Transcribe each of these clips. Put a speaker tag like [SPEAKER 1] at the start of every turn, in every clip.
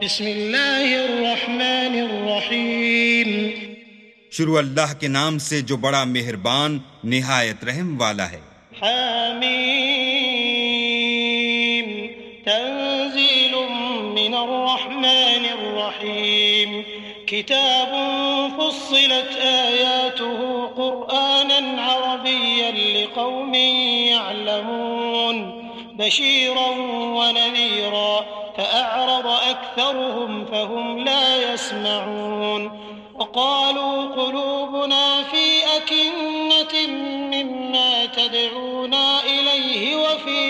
[SPEAKER 1] बिस्मिल्लाहिर्रहमानिर्रहीम।
[SPEAKER 2] शुरू अल्लाह के नाम से जो बड़ा मेहरबान निहायत रहम वाला है।
[SPEAKER 1] हामीम तंज़ीलुम मिनर्रहमानिर्रहीम किताबुन फुस्सिलत आयातुहु क़ुरआनन अरबिय्यन लिक़ौमिन यअलमून बशीरन व नज़ीरा फ़अअरज़ अक्सरुहुम फ़हुम ला यस्मऊन वक़ालू क़ुलूबुना फ़ी अकिन्नतिन मिम्मा तदऊना इलैहि वफ़ी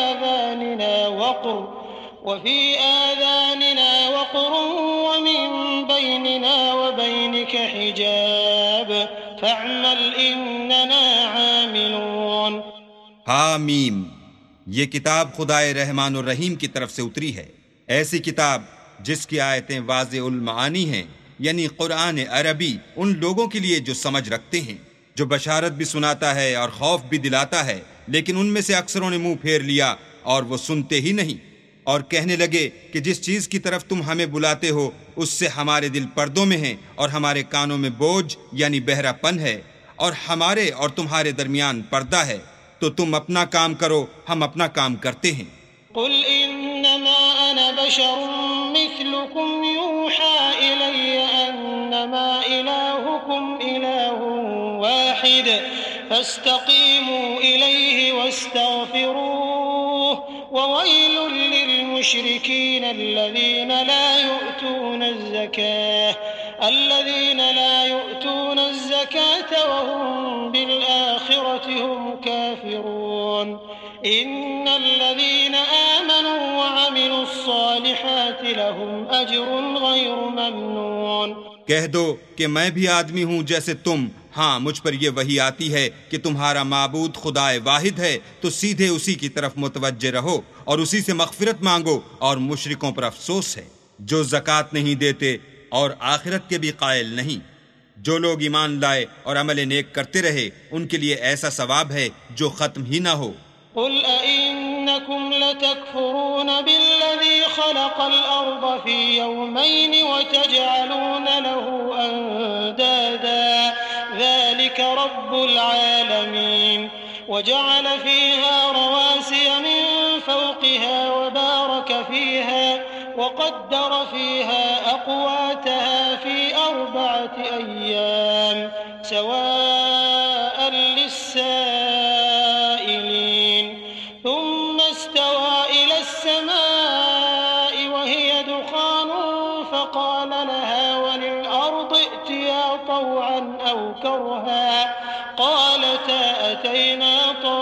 [SPEAKER 1] आज़ानिना वक़्रुन वमिन बैनिना वबैनिक हिजाब फ़अमल इन्नना आमिलून।
[SPEAKER 2] हामीम, ये किताब खुदाए रहमान और रहीम की तरफ से उतरी है। ऐसी किताब जिसकी आयतें वाज़े उल मानी हैं, यानी कुरान अरबी उन लोगों के लिए जो समझ रखते हैं, जो बशारत भी सुनाता है और खौफ भी दिलाता है। लेकिन उनमें से अक्सरों ने मुंह फेर लिया और वो सुनते ही नहीं, और कहने लगे कि जिस चीज़ की तरफ तुम हमें बुलाते हो उससे हमारे दिल पर्दों में हैं और हमारे कानों में बोझ यानी बहरापन है और हमारे और तुम्हारे दरमियान पर्दा है, तो तुम अपना काम करो, हम अपना काम करते हैं।
[SPEAKER 1] कुल इन्नमा अना बशरुम मिस्लुकुम यूहा इलैया अन्नमा इलाहुकुम इलाहुन वाहिद फस्तकीमू इलैहि वस्तगफिरूह ववैलुल लिलमुश्रिकीन अल्लज़ीना ला युअतून ज़कात वहुम बिलआखिरति हुम काफिरून। इन्नल्लज़ीना आमनू वअमिलुस्सालिहाति लहुम अज्रुन गैरु ममनून।
[SPEAKER 2] कह दो कि मैं भी आदमी हूँ जैसे तुम। हाँ, मुझ पर यह वही आती है कि तुम्हारा माबूद खुदाए वाहिद है, तो सीधे उसी की तरफ मुतवज्जे रहो और उसी से मग़फ़िरत मांगो। और मुशरिकों पर अफसोस है जो ज़कात नहीं देते और आखिरत के भी कायल नहीं। जो लोग ईमान लाए और अमल नेक करते रहे, उनके लिए ऐसा सवाब है जो ख़त्म ही ना हो।
[SPEAKER 1] कुल अइन्नकुम लतकफुरून बिल्लज़ी खलक़ल अर्ज़ फ़ी यौमैन वतजअलून लहू अंदादा ज़ालिक रब्बुल आलमीन। वजअल फ़ीहा रवासिय मिन फ़ौक़िहा वबारक फ़ीहा वक़द्दर फ़ीहा अक़वातहा फ़ी अर्बअति अय्याम सवाअन लिस्साइलीन। ثم استوى إلى السماء وهي دخان فقال لها وللأرض ائتيا طوعا أو كرها قالتا أتينا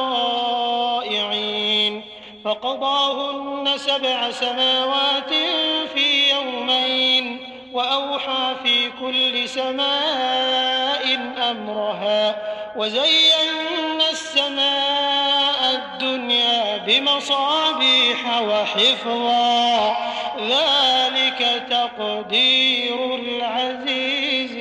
[SPEAKER 1] طائعين فقضاهن 7 سماوات في يومين وأوحى في كل سماء أمرها وزينا السماء الدنيا بمصابيح وحفظا ذلك تقدير العزيز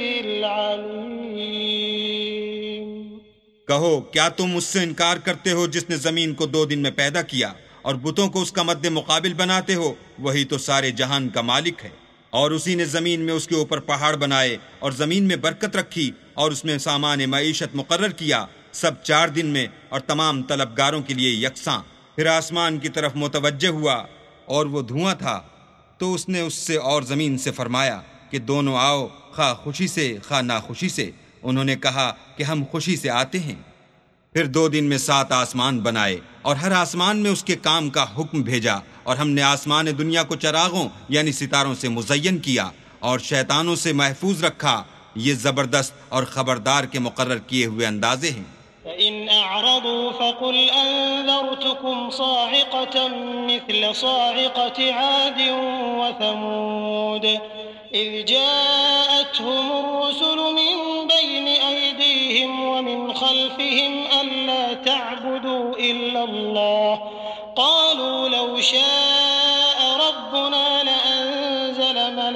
[SPEAKER 1] العليم।
[SPEAKER 2] कहो, क्या तुम उससे इनकार करते हो जिसने जमीन को 2 दिन में पैदा किया और बुतों को उसका मद्दे मुकाबिल बनाते हो? वही तो सारे जहान का मालिक है। और उसी ने जमीन में उसके ऊपर पहाड़ बनाए और जमीन में बरकत रखी और उसमें सामान मईशत मुकर्रर किया, सब 4 दिन में और तमाम तलबगारों के लिए यकसां। फिर आसमान की तरफ मुतवज्जे हुआ और वो धुआं था, तो उसने उससे और ज़मीन से फरमाया कि दोनों आओ, खा खुशी से खा नाखुशी से। उन्होंने कहा कि हम खुशी से आते हैं। फिर 2 दिन में 7 आसमान बनाए और हर आसमान में उसके काम का हुक्म भेजा, और हमने आसमान दुनिया को चरागों यानी सितारों से मुज़य्यन किया और शैतानों से महफूज रखा। ये ज़बरदस्त और ख़बरदार के मुकर्रर किए हुए अंदाजे हैं।
[SPEAKER 1] फ़इन अअरज़ू फ़क़ुल अनज़रतुकुम साइक़तन मिस्ल साइक़ति आद व समूद इज़ जाअतहुमुर रुसुलु मिन बैनि अयदीहिम व मिन ख़ल्फ़िहिम अल्ला तअबुदू इल्लल्लाह क़ालू लौ शाअ रब्बुना लअंज़ल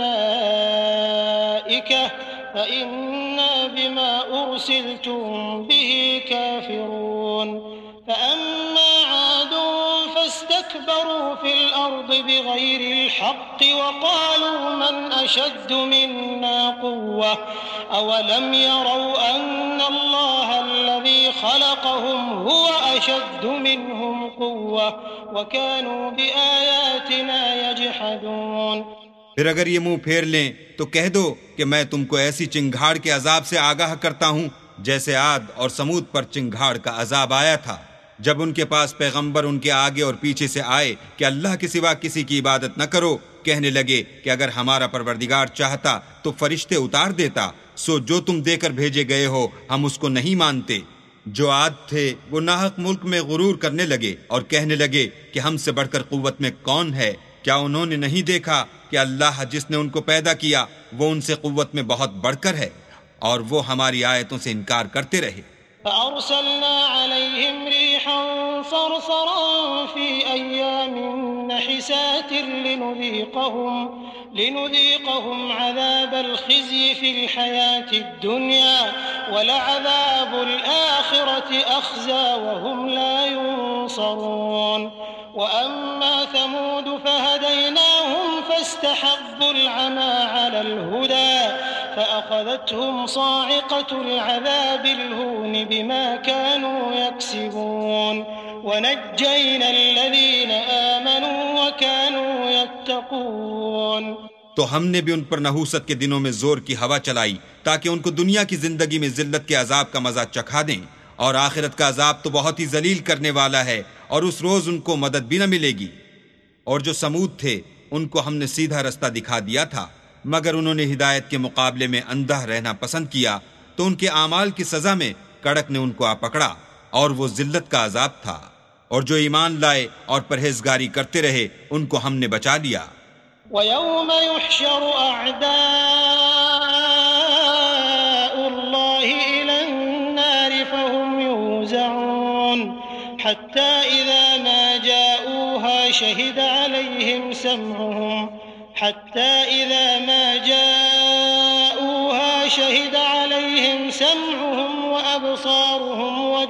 [SPEAKER 1] मलाइकह फ़इन्ना बिमा उरसिलतुम बिही काफ़िरून। फ़अम्मा आदुन फ़स्तकबरू واستكبروا في الأرض بغير الحق وقالوا من أشد منا قوة أولم يروا أن الله الذي خلقهم هو أشد منهم قوة وكانوا بآياتنا يجحدون।
[SPEAKER 2] फिर अगर ये मुंह फेर लें तो कह दो कि मैं तुमको ऐसी चिंगाड़ के अजाब से आगाह करता हूं जैसे आद और समूद पर चिंगाड़ का अजाब आया था, जब उनके पास पैगंबर उनके आगे और पीछे से आए कि अल्लाह के सिवा किसी की इबादत न करो। कहने लगे कि अगर हमारा परवरदिगार चाहता तो फरिश्ते उतार देता, सो जो तुम देकर भेजे गए हो हम उसको नहीं मानते। जो आद थे वो नाहक मुल्क में गुरूर करने लगे और कहने लगे कि हमसे बढ़कर कुव्वत में कौन है। क्या उन्होंने नहीं देखा कि अल्लाह जिसने उनको पैदा किया वो उनसे कुव्वत में बहुत बढ़कर है, और वो हमारी आयतों से इनकार करते रहे।
[SPEAKER 1] فأرسلنا عليهم ريحا صرصرا في أيام نحسات لنذيقهم عذاب الخزي في الحياة الدنيا ولعذاب الآخرة أخزى وهم لا ينصرون। وأما ثمود فهديناهم فاستحبوا العمى على الهدى فأخذتهم صاعقة العذاب الهون بما كانوا يكسبون ونجينا الذين آمنوا وكانوا يتقون।
[SPEAKER 2] तो हमने भी उन पर नहूसत के दिनों में जोर की हवा चलाई ताकि उनको दुनिया की जिंदगी में जिल्लत के अजाब का मजा चखा दें, और आखिरत का अजाब तो बहुत ही जलील करने वाला है और उस रोज उनको मदद भी न मिलेगी। और जो समूद थे उनको हमने सीधा रास्ता दिखा दिया था, मगर उन्होंने हिदायत के मुकाबले में अंधा रहना पसंद किया, तो उनके आमाल की सजा में कड़क ने उनको आ पकड़ा और वो जिल्लत का अजाब था। और जो ईमान लाए और परहेजगारी करते रहे उनको हमने बचा लिया।
[SPEAKER 1] वयौम युहशर अअदाउल्लाहि इलन्नार फहुम युज़ऊन हत्ता इज़ा मा जाऊहा शहिद अलैहिम समउहुम व अबसारुहुम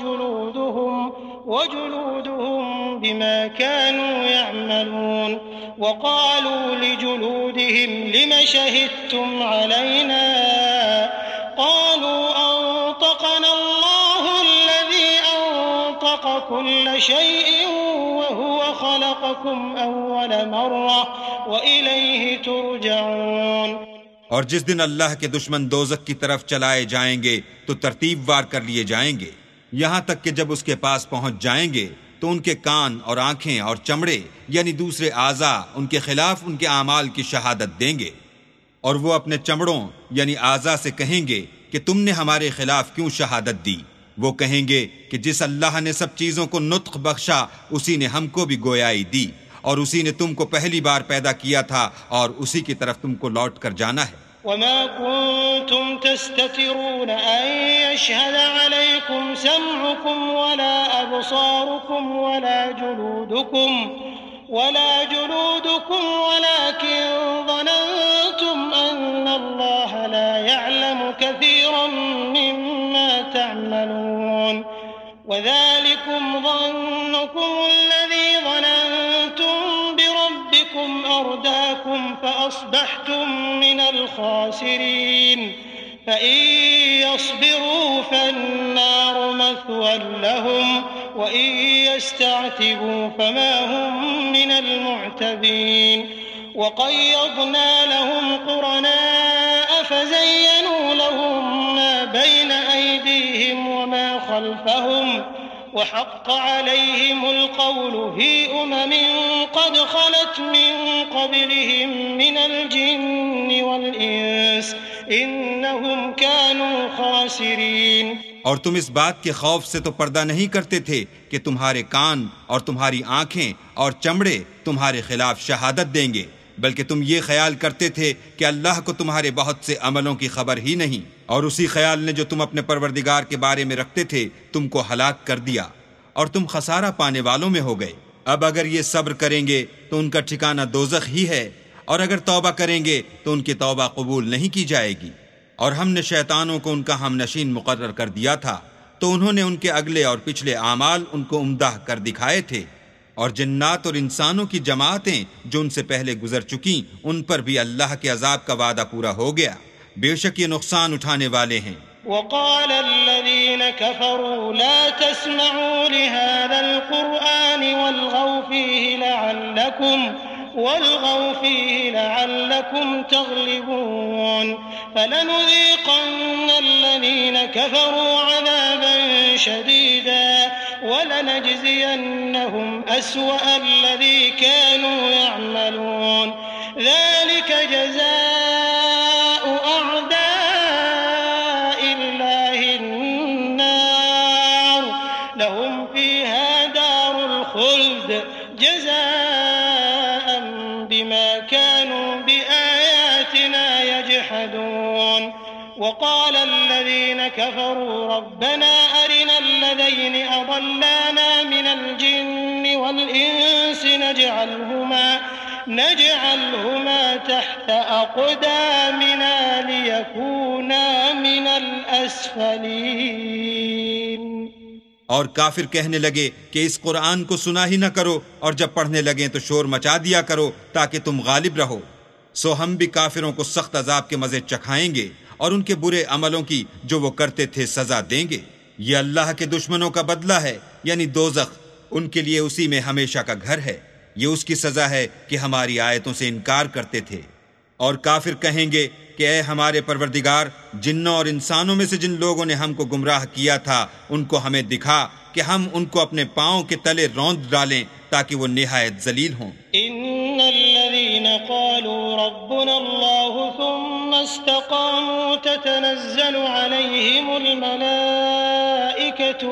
[SPEAKER 1] वजुलूदुहुम बिमा कानू यअमलून। वक़ालू लिजुलूदिहिम लिम शहिदतुम अलैना क़ालू अंतक़ना अल्लाहु अल्लज़ी अंतक़ कुल्ल शैइन वहुव ख़लक़कुम अव्वल मर्रा व इलैहि तुरजऊन।
[SPEAKER 2] और जिस दिन अल्लाह के दुश्मन दोज़ख की तरफ चलाए जाएंगे तो तरतीबवार कर लिए जाएंगे, यहाँ तक कि जब उसके पास पहुंच जाएंगे तो उनके कान और आंखें और चमड़े यानी दूसरे आज़ा उनके खिलाफ उनके आमाल की शहादत देंगे, और वो अपने चमड़ों यानी आज़ा से कहेंगे कि तुमने हमारे खिलाफ क्यों शहादत दी। वो कहेंगे कि जिस अल्लाह ने सब चीज़ों को नुत्क़ बख्शा उसी ने हमको भी गोयाई दी, और उसी ने तुमको पहली बार पैदा किया था और उसी की तरफ तुमको लौट कर जाना है।
[SPEAKER 1] वमा कुंतुम तस्ततिरून अन यशहद अलैकुम समउकुम वला अबसारुकुम वला जुलूदुकुम वलाकिन ज़ननतुम अन्नल्लाह ला यअलमु कसीरन मिम्मा तअमलून वज़ालिकुम ज़न्नुकुम अल्लज़ी ज़ननतुम बिरब्बिकुम अर्दाकुम फअस्बहतुम मिनल खासिरीन। फ़इन यस्बिरू फ़न्नारु मथवन लहुम वइन यस्तअतिबू फमा हुम मिनल मुअतबीन। वक़य्यदना लहुम क़ुरनाअ फ़ज़य्यनू लहुम मा बैन अयदीहिम वमा ख़ल्फ़हुम वहक़्क़ अलैहिमुल क़ौलु फ़ी उममिन क़द ख़लत मिन क़ब्लिहिम मिनल जिन्नि वल इंस इन्नहुम कानू ख़ासिरीन।
[SPEAKER 2] और तुम इस बात के खौफ से तो पर्दा नहीं करते थे कि तुम्हारे कान और तुम्हारी आंखें और चमड़े तुम्हारे खिलाफ शहादत देंगे, बल्कि तुम ये ख्याल करते थे कि अल्लाह को तुम्हारे बहुत से अमलों की खबर ही नहीं, और उसी ख्याल ने जो तुम अपने परवरदिगार के बारे में रखते थे तुमको हलाक कर दिया और तुम खसारा पाने वालों में हो गए। अब अगर ये सब्र करेंगे तो उनका ठिकाना दोज़ख ही है, और अगर तौबा करेंगे तो उनकी तौबा कबूल नहीं की जाएगी। और हमने शैतानों को उनका हमनशीन मुकर्रर कर दिया था, तो उन्होंने उनके अगले और पिछले आमाल उनको उम्दा कर दिखाए थे। और जिन्नात और इंसानों की जमातें जो उनसे पहले गुजर चुकी, उन पर भी अल्लाह के अजाब का वादा पूरा हो गया। बेशक ये नुकसान उठाने वाले हैं।
[SPEAKER 1] वक़ाल अल्लज़ीना कफ़रू ला तस्मऊ लिहाज़ल क़ुरआन वल्गौ फ़ीहि लअल्लकुम तग़लिबून फलनुज़ीक़न्नल्लज़ीना कफ़रू अज़ाबन शदीदा वलनजज़ियन्नहुम अस्वअल्लज़ी कानू यअमलून ज़ालिक जज़ाउ अअदाइल्लाहि अन्नार लहुम फ़ीहा दारुल ख़ुल्द जज़ाअन बिमा कानू बिआयातिना यजहदून वक़ाल अल्लज़ीना कफ़रू रब्बना अरिना अल्लज़ीन अضلانا من الجن والإنس نجعلهما تحت أقدامنا ليكونا من الأسفلين।
[SPEAKER 2] और काफिर कहने लगे कि इस कुरान को सुना ही न करो, और जब पढ़ने लगे तो शोर मचा दिया करो ताकि तुम गालिब रहो। सो हम भी काफिरों को सख्त अजाब के मजे चखाएंगे और उनके बुरे अमलों की जो वो करते थे सजा देंगे। ये अल्लाह के दुश्मनों का बदला है, यानी दोज़ख, उनके लिए उसी में हमेशा का घर है। ये उसकी सजा है कि हमारी आयतों से इनकार करते थे। और काफिर कहेंगे कि ऐ हमारे परवरदिगार, जिन्नों और इंसानों में से जिन लोगों ने हमको गुमराह किया था उनको हमें दिखा कि हम उनको अपने पांव के तले रौंद डालें ताकि वो निहायत जलील हों।
[SPEAKER 1] इन्नल्लज़ीना क़ालू रब्बुनल्लाहु सुम्मा इस्तक़ामू ततनज़्ज़लु अलैहिमुल मलाइकतु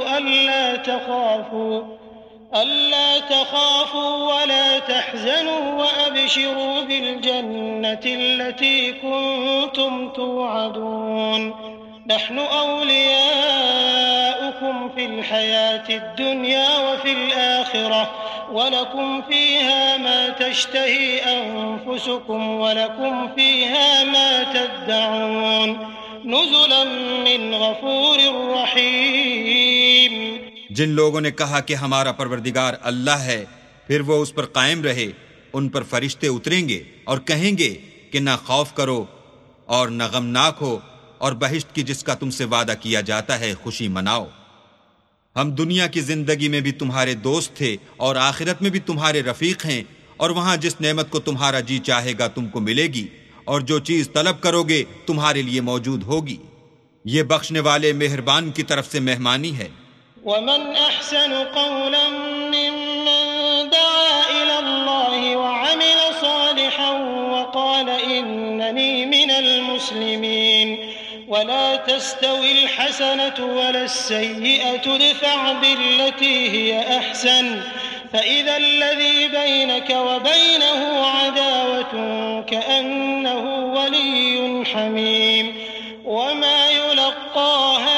[SPEAKER 1] अल्ला तख़ाफ़ू वला तहज़नू वअबशिरू बिलजन्नति अल्लती कुन्तुम तुअदून नहनु औलियाउकुम फिल हयातिद दुनिया वफिल आखिरह वलकुम फ़ीहा मा तश्तही अन्फुसुकुम वलकुम फ़ीहा मा तद्दऊन नुज़ुलन मिन गफ़ूरिर रहीम।
[SPEAKER 2] जिन लोगों ने कहा कि हमारा परवरदिगार अल्लाह है, फिर वो उस पर कायम रहे, उन पर फरिश्ते उतरेंगे और कहेंगे कि न खौफ करो और न गमनाक हो, और बहिश्त की जिसका तुमसे वादा किया जाता है खुशी मनाओ। हम दुनिया की जिंदगी में भी तुम्हारे दोस्त थे और आखिरत में भी तुम्हारे रफीक हैं, और वहां जिस नेमत को तुम्हारा जी चाहेगा तुमको मिलेगी, और जो चीज तलब करोगे तुम्हारे लिए मौजूद होगी। ये बख्शने वाले मेहरबान की तरफ से मेहमानी है।
[SPEAKER 1] वमन अहसनु क़ौलन मिम्मन दआ इलल्लाहि वअमिल सालिहन वक़ाल इन्ननी मिनल मुस्लिमीन वला तस्तविल हसनतु वलस्सय्यिअतु इदफ़अ बिल्लती हिय अहसन फ़इज़ा अल्लज़ी बैनक वबैनहु अदावतुन कअन्नहु वलिय्युन हमीम वमा युलक़्क़ाहा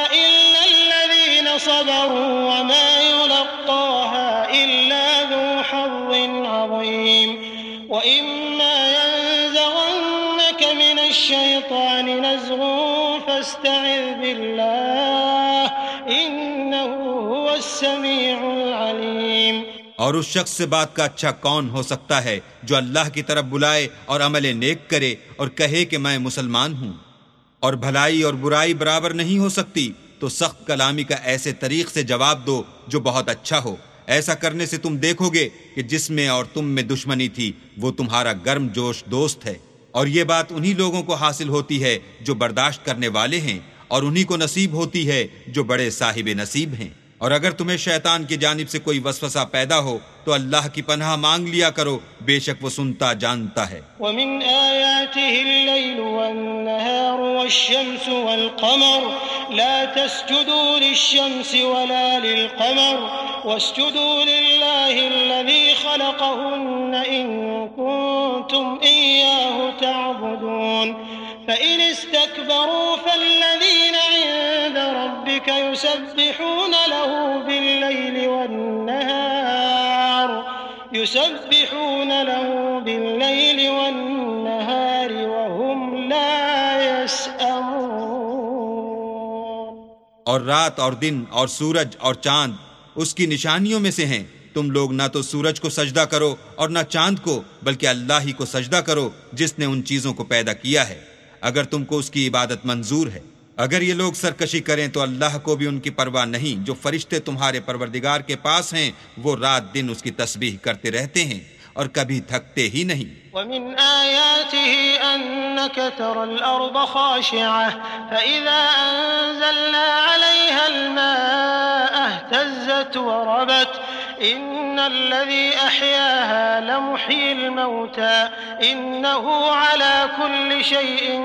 [SPEAKER 1] सबरू वमा युलक़्क़ाहा इल्ला ज़ू हज़्ज़िन अज़ीम वइम्मा यंज़ग़न्नक मिनश्शैतानि नज़ग़ुन फ़स्तइज़ बिल्लाह इन्नहु हुवस्समीउल अलीम।
[SPEAKER 2] और उस शख्स से बात का अच्छा कौन हो सकता है जो अल्लाह की तरफ बुलाए और अमल नेक करे और कहे कि मैं मुसलमान हूँ। और भलाई और बुराई बराबर नहीं हो सकती, तो सख्त कलामी का ऐसे तरीक से जवाब दो जो बहुत अच्छा हो। ऐसा करने से तुम देखोगे कि जिसमें और तुम में दुश्मनी थी वो तुम्हारा गर्म जोश दोस्त है। और ये बात उन्हीं लोगों को हासिल होती है जो बर्दाश्त करने वाले हैं, और उन्हीं को नसीब होती है जो बड़े साहिब नसीब हैं। और अगर तुम्हें शैतान की जानिब से कोई वसवसा पैदा हो तो अल्लाह की पनाह मांग लिया करो, बेशक वो सुनता जानता है।
[SPEAKER 1] वमिन आयातिहिल लैलु वन्नहारु वश्शम्सु वल्क़मर ला तस्जुदू लिश्शम्सि वला लिल्क़मर वस्जुदू लिल्लाहिल्लज़ी ख़लक़हुन्न इन कुन्तुम इय्याहु तअबुदून फ़इन इस्तकबरू फ़ल्लज़ीन इन्द रब्बिक युसब्बिहून लहू बिल्लैलि वन्नहारि वहुम ला यस्अमून।
[SPEAKER 2] और रात और दिन और सूरज और चांद उसकी निशानियों में से हैं, तुम लोग ना तो सूरज को सजदा करो और ना चांद को, बल्कि अल्लाह ही को सजदा करो जिसने उन चीजों को पैदा किया है, अगर तुमको उसकी इबादत मंजूर है। अगर ये लोग सरकशी करें तो अल्लाह को भी उनकी परवाह नहीं। जो फरिश्ते तुम्हारे परवरदिगार के पास हैं वो रात दिन उसकी तस्बीह करते रहते हैं और कभी थकते ही नहीं।
[SPEAKER 1] वमिन आयातिही अन्नका तरल अर्द खाशिअह फइज़ा अंज़लना अलैहल माअ इह्तज़्ज़त वरबत इन्नल्लज़ी अह्याहा लमुह्यिल मौता इन्नहु अला कुल्लि शैइन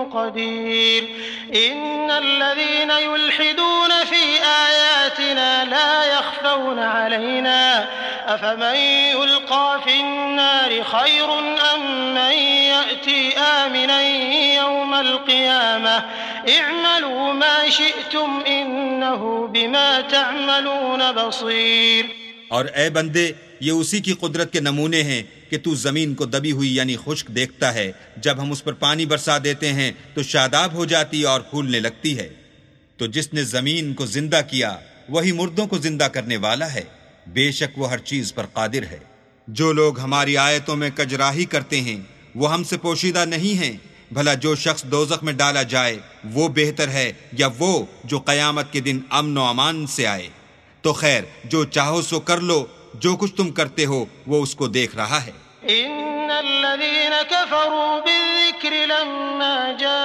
[SPEAKER 1] क़दीर इन्नल्लज़ीना युल्हिदून फ़ी आयातिना ला यख़फ़ौन अलैना अफ़मन युल्क़ा फ़िन्नारि खैरुन अम मन यअती आमिनन यौमल क़ियामह इअमलू मा शिअ्तुम इन्नहु बिमा तअमलून बसीर।
[SPEAKER 2] और ए बंदे, ये उसी की कुदरत के नमूने हैं कि तू जमीन को दबी हुई यानी खुश्क देखता है। जब हम उस पर पानी बरसा देते हैं तो शादाब हो जाती है और फूलने लगती है। तो जिसने जमीन को जिंदा किया वही मुर्दों को जिंदा करने वाला है। बेशक वो हर चीज पर कादिर है। जो लोग हमारी आयतों में कजराही करते हैं वो हमसे पोशीदा नहीं हैं। भला जो शख्स दोज़ख में डाला जाए वो बेहतर है या वो जो कयामत के दिन अमन व अमान से आए। तो खैर, जो चाहो सो कर लो, जो कुछ तुम करते हो वो उसको देख रहा है।
[SPEAKER 1] इन्नल्लज़ीना कफ़रू बिज़्ज़िक्रि लम्मा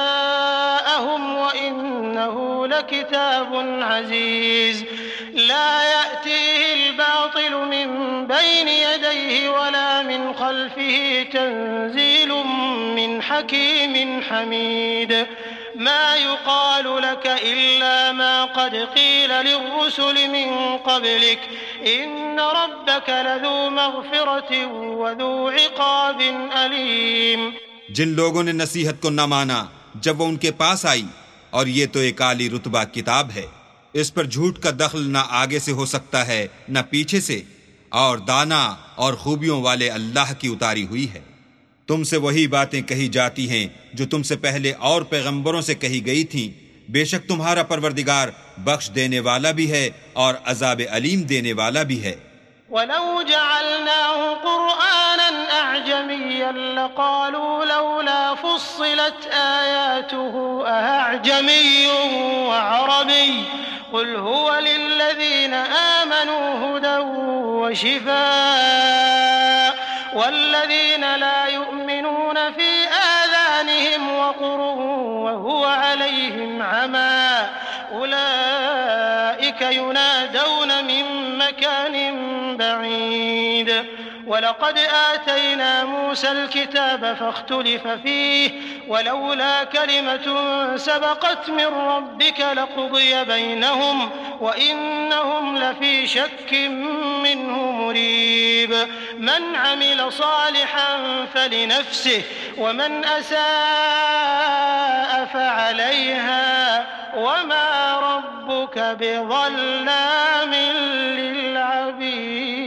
[SPEAKER 1] जाअहुम व इन्नहु लकिताबुन अज़ीज़ ला यअतीहिल बातिलु मिन बैनि यदैहि वला मिन खल्फिही तंज़ीलुम मिन हकीमिन हमीद मा युक़ालु लक इल्ला मा क़द क़ील लिर्रुसुलि मिन क़ब्लिक इन्न रब्बक लज़ू मग़फ़िरतिन व ज़ू इक़ाबिन अलीम।
[SPEAKER 2] जिन लोगों ने नसीहत को न माना जब वो उनके पास आई, और ये तो एक आली रुतबा किताब है, इस पर झूठ का दखल न आगे से हो सकता है न पीछे से, और दाना और खूबियों वाले अल्लाह की उतारी हुई है। तुमसे वही बातें कही जाती हैं जो तुमसे पहले और पैगंबरों से कही गई थीं। बेशक तुम्हारा परवरदिगार बख्श देने वाला भी है और अज़ाब अलीम देने वाला भी है।
[SPEAKER 1] वलौ जअलनाहु क़ुरआनन अअजमिय्यन लक़ालू लौला फ़ुस्सिलत आयातुहु अअजमिय्युन व अरबिय्युन क़ुल हुवा लिल्लज़ीना आमनू हुदन व शिफ़ाअ वल्लज़ीना ला युमिनून फ़ी आज़ानिहिम वक़ुरुन व हुवा अलैहिम अमा उलाइक युनादौन मिन मकानिन बईद वलक़द आतैना मूसल किताब फ़ख्तुलिफ़ फ़ीह वलौला कलिमतुन सबक़त मिन रब्बिक लक़ुदिय बैनहुम व इन्नहुम लफ़ी शक्किन मिन्हु मुरीब मन अमिल सालिहन फ़लिनफ़्सिहि व मन असाअ फ़अलैहा वमा रब्बुक बिज़ल्लामिन लिलअबीद।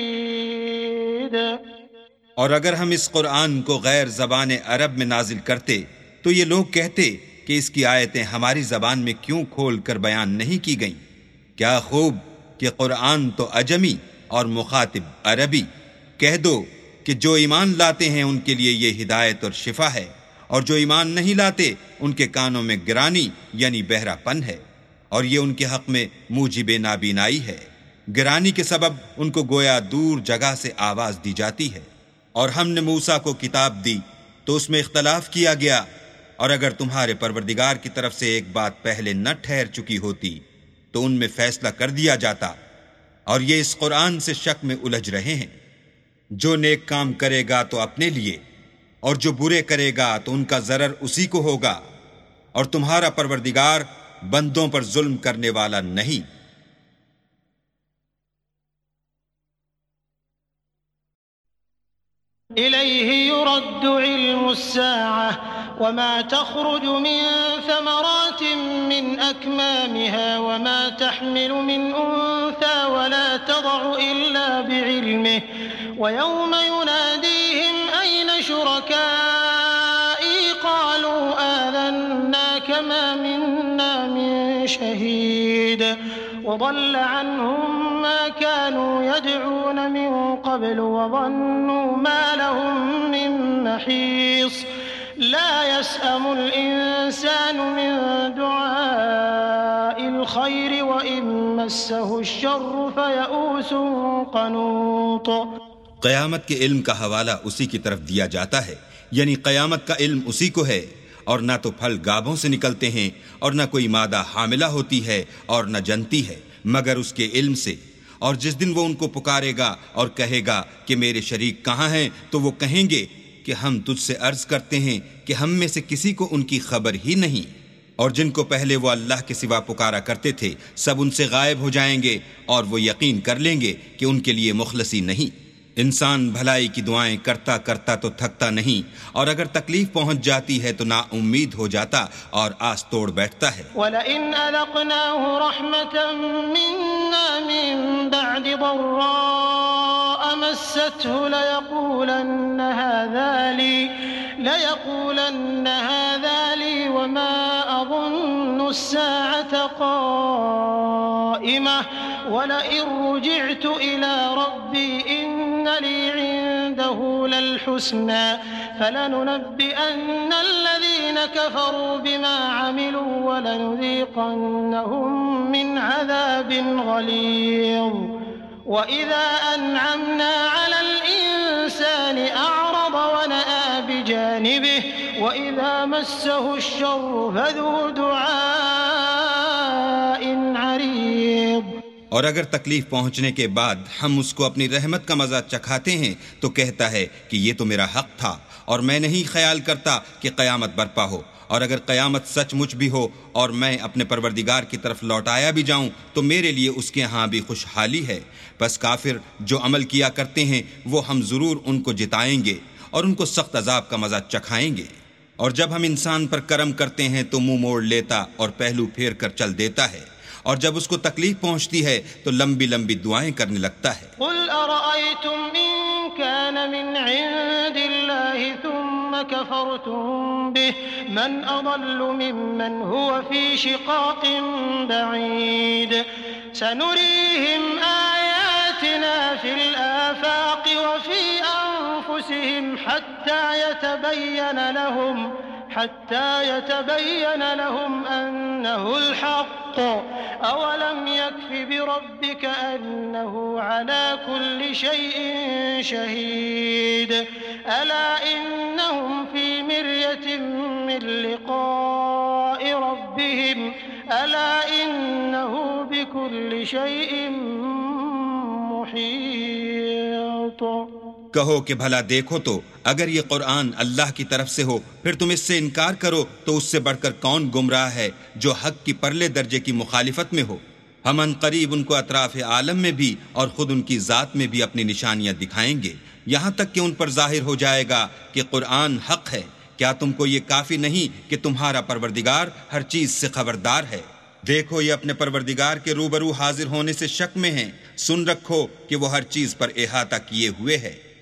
[SPEAKER 2] और अगर हम इस कुरान को गैर ज़बान अरब में नाजिल करते तो ये लोग कहते कि इसकी आयतें हमारी ज़बान में क्यों खोल कर बयान नहीं की गईं। क्या खूब कि कुरान तो अजमी और मुखातिब अरबी। कह दो कि जो ईमान लाते हैं उनके लिए ये हिदायत और शिफा है, और जो ईमान नहीं लाते उनके कानों में गिरानी यानी बहरापन है, और ये उनके हक में मूजिब नाबीनाई है। गिरानी के सबब उनको गोया दूर जगह से आवाज दी जाती है। और हमने मूसा को किताब दी तो उसमें इख्तलाफ किया गया, और अगर तुम्हारे परवरदिगार की तरफ से एक बात पहले न ठहर चुकी होती तो उनमें फैसला कर दिया जाता। और ये इस कुरान से शक में उलझ रहे हैं। जो नेक काम करेगा तो अपने लिए, और जो बुरे करेगा तो उनका ज़रर उसी को होगा, और तुम्हारा परवरदिगार बंदों पर जुल्म करने वाला नहीं।
[SPEAKER 1] इलैहि युरद्दु इल्मुस्साअह वमा तख़रुजु मिन समरातिन मिन अकमामिहा वमा तहमिलु मिन उन्सा वला तदअु इल्ला बिइल्मिहि वयौम युनादीहिम ऐन शुरकाई क़ालू आज़न्नाका मा मिन्ना मिन शहीद वضل عنهم ما كانوا يدعون من قبل وظنوا ما لهم من محيص لا يسأم الإنسان من دعاء الخير وإن مسه الشر فيئوس قنوط।
[SPEAKER 2] क़यामत के इल्म का हवाला उसी की तरफ दिया जाता है, यानी क़यामत का इल्म उसी को है। और ना तो फल गाभों से निकलते हैं और न कोई मादा हामिला होती है और न जनती है, मगर उसके इल्म से। और जिस दिन वो उनको पुकारेगा और कहेगा कि मेरे शरीक कहाँ हैं, तो वो कहेंगे कि हम तुझसे अर्ज करते हैं कि हम में से किसी को उनकी खबर ही नहीं। और जिनको पहले वो अल्लाह के सिवा पुकारा करते थे, सब उनसे गायब हो जाएंगे और वो यकीन कर लेंगे कि उनके लिए मुखलसी नहीं। इंसान भलाई की दुआएं करता करता तो थकता नहीं, और अगर तकलीफ पहुंच जाती है तो ना उम्मीद हो जाता और आस तोड़ बैठता है।
[SPEAKER 1] वलइन अज़क़नाहु रहमतन मिन्ना मिन बअदि दर्रा मस्सतहु लयक़ूलन्न हाज़ा ली वमा अज़ुन्नु अस्साअत क़ाइमह वलइन रुजिअतु इला रब्बी इन्न ली इंदहु लल-हुस्ना फलनुनब्बिअन्न الذين كفروا بما عملوا ولنذيقنهم من عذاب غليظ وإذا أنعمنا على الإنسان أعرض ونأى بجانبه وإذا مسه الشر فذو دعاء عريض।
[SPEAKER 2] और अगर तकलीफ पहुंचने के बाद हम उसको अपनी रहमत का मजा चखाते हैं तो कहता है कि ये तो मेरा हक था और मैं नहीं ख्याल करता कि क़यामत बर्पा हो। और अगर क़यामत सचमुच भी हो और मैं अपने परवरदिगार की तरफ लौटाया भी जाऊं तो मेरे लिए उसके यहाँ भी खुशहाली है। बस काफिर जो अमल किया करते हैं वो हम ज़रूर उनको जिताएंगे और उनको सख्त अजाब का मजा चखाएंगे। और जब हम इंसान पर करम करते हैं तो मुंह मोड़ लेता और पहलू फेर कर चल देता है, और जब उसको तकलीफ पहुंचती है तो लंबी लंबी दुआएं करने लगता है।
[SPEAKER 1] कुल अरअयतुम इन कान मिन इंदिल्लाहि थुम्मा कफरतुम बिहि मन अदल्लु मिम्मन हुवा फी शिकाकिन बईद सनुरीहिम आयातिना फिल आफाक़ि व फी अनफुसिहिम हत्ता यतबय्यन लहुम अन्नहुल हक़्क़ अवलम यकफ़ि बिरब्बिक अन्नहु अला कुल्लि शैइन शहीद अला इन्नहुम फी मिर्यतिन मिन लिक़ाइ रब्बिहिम अला इन्नहु बिकुल्लि शैइन मुहीत।
[SPEAKER 2] कहो कि भला देखो तो अगर ये कुरान अल्लाह की तरफ से हो फिर तुम इससे इनकार करो तो उससे बढ़कर कौन गुमराह है जो हक की परले दर्जे की मुखालिफत में हो। हम अनकरीब उनको अतराफ आलम में भी और खुद उनकी ज़ात में भी अपनी निशानियां दिखाएंगे, यहाँ तक कि उन पर जाहिर हो जाएगा कि कुरान हक है। क्या तुमको ये काफ़ी नहीं कि तुम्हारा परवरदिगार हर चीज़ से खबरदार है? देखो ये अपने परवरदिगार के रूबरू हाजिर होने से शक में हैं, सुन रखो कि वो हर चीज़ पर इहाता किए हुए है।